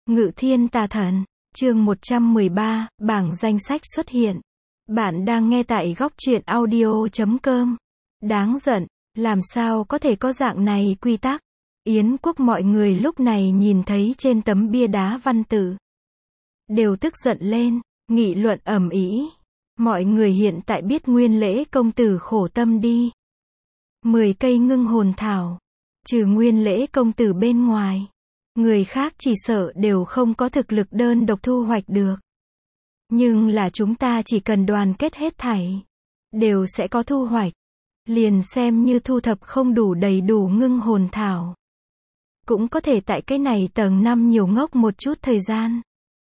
Ngự thiên tà thần, chương 113, bảng danh sách xuất hiện. Bạn đang nghe tại góc truyện audio.com. Đáng giận, làm sao có thể có dạng này quy tắc. Yến quốc mọi người lúc này nhìn thấy trên tấm bia đá văn tự, đều tức giận lên, nghị luận ầm ĩ. Mọi người hiện tại biết Nguyên Lễ công tử khổ tâm đi. 10 cây ngưng hồn thảo, trừ Nguyên Lễ công tử bên ngoài, người khác chỉ sợ đều không có thực lực đơn độc thu hoạch được. Nhưng là chúng ta chỉ cần đoàn kết hết thảy, đều sẽ có thu hoạch. Liền xem như thu thập không đủ đầy đủ ngưng hồn thảo, cũng có thể tại cái này tầng 5 nhiều ngốc một chút thời gian.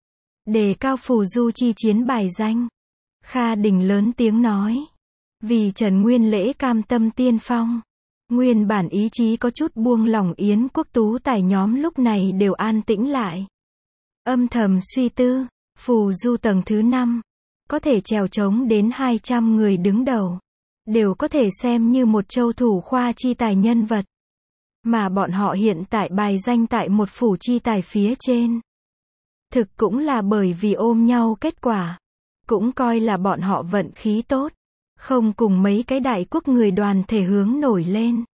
Đề cao phù du chi chiến bài danh. Kha Đình lớn tiếng nói. Vì Trần Nguyên Lễ cam tâm tiên phong. Nguyên bản ý chí có chút buông lỏng Yến quốc tú tài nhóm lúc này đều an tĩnh lại. Âm thầm suy tư, phù du tầng thứ 5, có thể trèo trống đến 200 người đứng đầu, đều có thể xem như một châu thủ khoa chi tài nhân vật. Mà bọn họ hiện tại bài danh tại một phủ chi tài phía trên. Thực cũng là bởi vì ôm nhau kết quả. Cũng coi là bọn họ vận khí tốt. Không cùng mấy cái đại quốc người đoàn thể hướng nổi lên.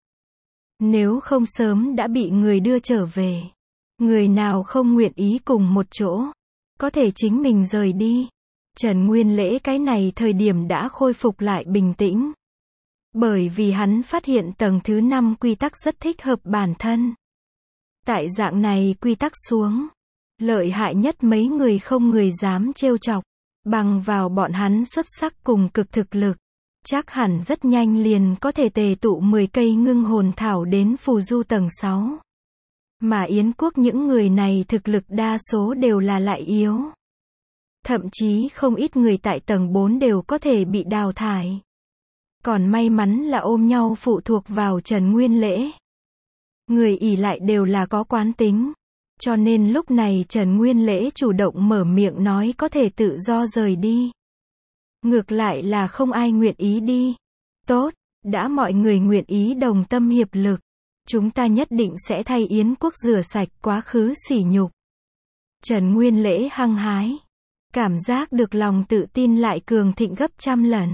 Nếu không sớm đã bị người đưa trở về. Người nào không nguyện ý cùng một chỗ, có thể chính mình rời đi. Trần Nguyên Lễ cái này thời điểm đã khôi phục lại bình tĩnh. Bởi vì hắn phát hiện tầng thứ 5 quy tắc rất thích hợp bản thân. Tại dạng này quy tắc xuống, lợi hại nhất mấy người không người dám trêu chọc. Bằng vào bọn hắn xuất sắc cùng cực thực lực, chắc hẳn rất nhanh liền có thể tề tụ 10 cây ngưng hồn thảo đến phù du tầng 6. Mà Yến quốc những người này thực lực đa số đều là lại yếu. Thậm chí không ít người tại tầng 4 đều có thể bị đào thải. Còn may mắn là ôm nhau phụ thuộc vào Trần Nguyên Lễ. Người ỷ lại đều là có quán tính. Cho nên lúc này Trần Nguyên Lễ chủ động mở miệng nói có thể tự do rời đi. Ngược lại là không ai nguyện ý đi. Tốt, đã mọi người nguyện ý đồng tâm hiệp lực. Chúng ta nhất định sẽ thay Yến quốc rửa sạch quá khứ sỉ nhục. Trần Nguyên Lễ hăng hái. Cảm giác được lòng tự tin lại cường thịnh gấp trăm lần.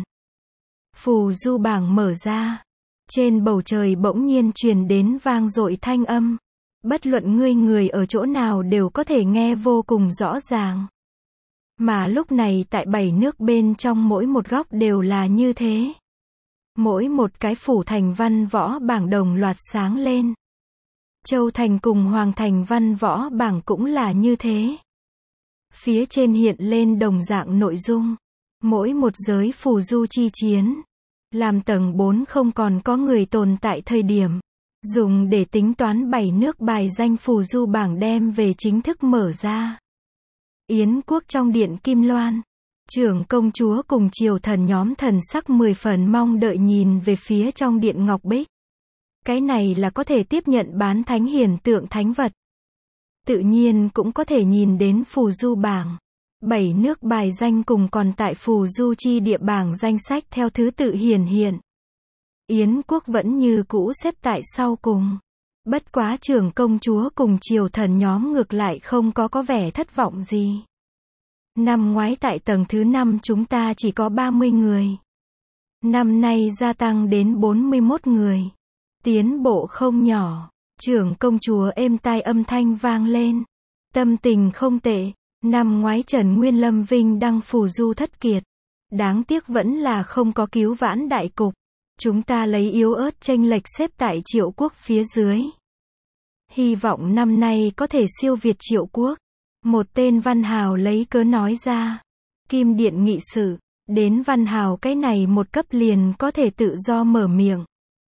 Phù du bảng mở ra. Trên bầu trời bỗng nhiên truyền đến vang dội thanh âm. Bất luận ngươi người ở chỗ nào đều có thể nghe vô cùng rõ ràng. Mà lúc này tại 7 nước bên trong mỗi một góc đều là như thế. Mỗi một cái phủ thành văn võ bảng đồng loạt sáng lên. Châu thành cùng Hoàng thành văn võ bảng cũng là như thế. Phía trên hiện lên đồng dạng nội dung. Mỗi một giới phù du chi chiến. Làm tầng 4 không còn có người tồn tại thời điểm. Dùng để tính toán 7 nước bài danh phù du bảng đem về chính thức mở ra. Yến quốc trong điện Kim Loan, trưởng công chúa cùng triều thần nhóm thần sắc 10 phần mong đợi nhìn về phía trong điện Ngọc Bích. Cái này là có thể tiếp nhận bán thánh hiển tượng thánh vật. Tự nhiên cũng có thể nhìn đến phù du bảng. 7 nước bài danh cùng còn tại phù du chi địa bảng danh sách theo thứ tự hiển hiện. Yến quốc vẫn như cũ xếp tại sau cùng. Bất quá trưởng công chúa cùng triều thần nhóm ngược lại không có vẻ thất vọng gì. Năm ngoái tại tầng thứ 5 chúng ta chỉ có 30 người. Năm nay gia tăng đến 41 người. Tiến bộ không nhỏ. Trưởng công chúa êm tai âm thanh vang lên. Tâm tình không tệ. Năm ngoái Trần Nguyên Lâm vinh đăng phù du thất kiệt. Đáng tiếc vẫn là không có cứu vãn đại cục. Chúng ta lấy yếu ớt chênh lệch xếp tại Triệu quốc phía dưới. Hy vọng năm nay có thể siêu việt Triệu quốc. Một tên văn hào lấy cớ nói ra. Kim điện nghị sự. Đến văn hào cái này một cấp liền có thể tự do mở miệng.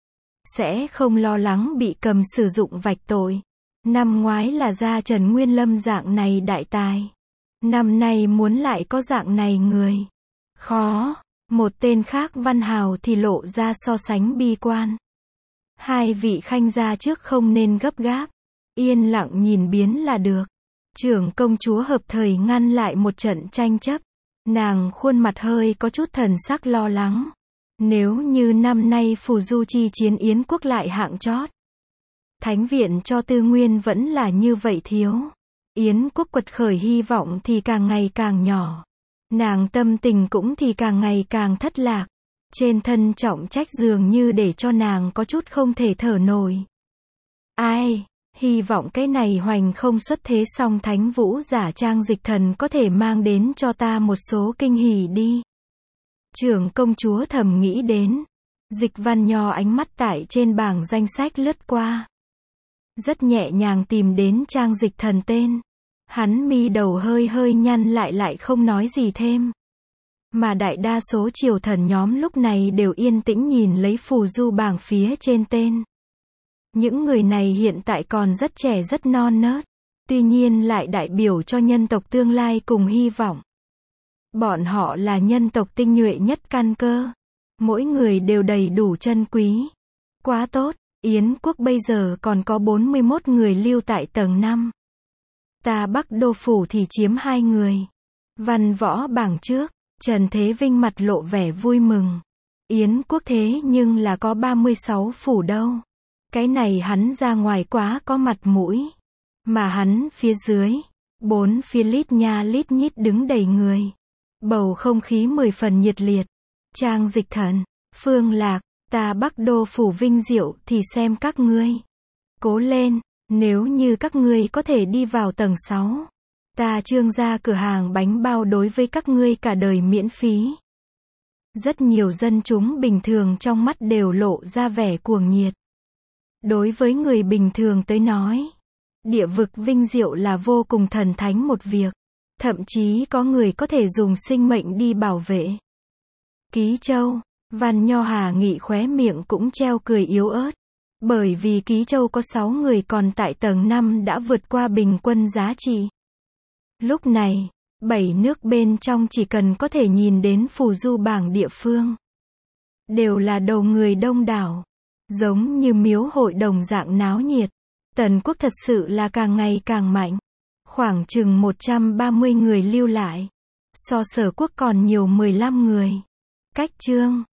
Sẽ không lo lắng bị cầm sử dụng vạch tội. Năm ngoái là ra Trần Nguyên Lâm dạng này đại tài. Năm nay muốn lại có dạng này người. Khó. Một tên khác văn hào thì lộ ra so sánh bi quan. Hai vị khanh gia trước không nên gấp gáp. Yên lặng nhìn biến là được. Trưởng công chúa hợp thời ngăn lại một trận tranh chấp. Nàng khuôn mặt hơi có chút thần sắc lo lắng. Nếu như năm nay phù du chi chiến Yến quốc lại hạng chót. Thánh viện cho tư nguyên vẫn là như vậy thiếu. Yến Quốc quật khởi hy vọng thì càng ngày càng nhỏ. Nàng tâm tình cũng thì càng ngày càng thất lạc. Trên thân trọng trách dường như để cho nàng có chút không thể thở nổi. Ai, hy vọng cái này hoành không xuất thế song thánh vũ giả Trang Dịch Thần có thể mang đến cho ta một số kinh hỉ đi. Trưởng công chúa thầm nghĩ đến. Dịch Văn Nho ánh mắt tại trên bảng danh sách lướt qua. Rất nhẹ nhàng tìm đến Trang Dịch Thần tên. Hắn mi đầu hơi hơi nhăn lại không nói gì thêm. Mà đại đa số triều thần nhóm lúc này đều yên tĩnh nhìn lấy phù du bảng phía trên tên. Những người này hiện tại còn rất trẻ rất non nớt. Tuy nhiên lại đại biểu cho nhân tộc tương lai cùng hy vọng. Bọn họ là nhân tộc tinh nhuệ nhất căn cơ. Mỗi người đều đầy đủ chân quý. Quá tốt, Yến Quốc bây giờ còn có 41 người lưu tại tầng 5. Ta Bắc Đô Phủ thì chiếm 2 người. Văn võ bảng trước, Trần Thế Vinh mặt lộ vẻ vui mừng. Yến Quốc thế nhưng là có 36 phủ đâu. Cái này hắn ra ngoài quá có mặt mũi. Mà hắn phía dưới, 4 phía lít nha lít nhít đứng đầy người. Bầu không khí 10 phần nhiệt liệt. Trang Dịch Thần, Phương Lạc, ta Bắc Đô Phủ vinh diệu thì xem các ngươi. Cố lên, nếu như các ngươi có thể đi vào tầng 6. Ta Trương gia cửa hàng bánh bao đối với các ngươi cả đời miễn phí. Rất nhiều dân chúng bình thường trong mắt đều lộ ra vẻ cuồng nhiệt. Đối với người bình thường tới nói, địa vực vinh diệu là vô cùng thần thánh một việc. Thậm chí có người có thể dùng sinh mệnh đi bảo vệ. Ký Châu, Văn Nho Hà Nghị khóe miệng cũng treo cười yếu ớt. Bởi vì Ký Châu có 6 người còn tại tầng 5 đã vượt qua bình quân giá trị. Lúc này, 7 nước bên trong chỉ cần có thể nhìn đến phù du bảng địa phương. Đều là đầu người đông đảo. Giống như miếu hội đồng dạng náo nhiệt. Tần Quốc thật sự là càng ngày càng mạnh. Khoảng chừng 130 người lưu lại. So Sở Quốc còn nhiều 15 người. Cách Chương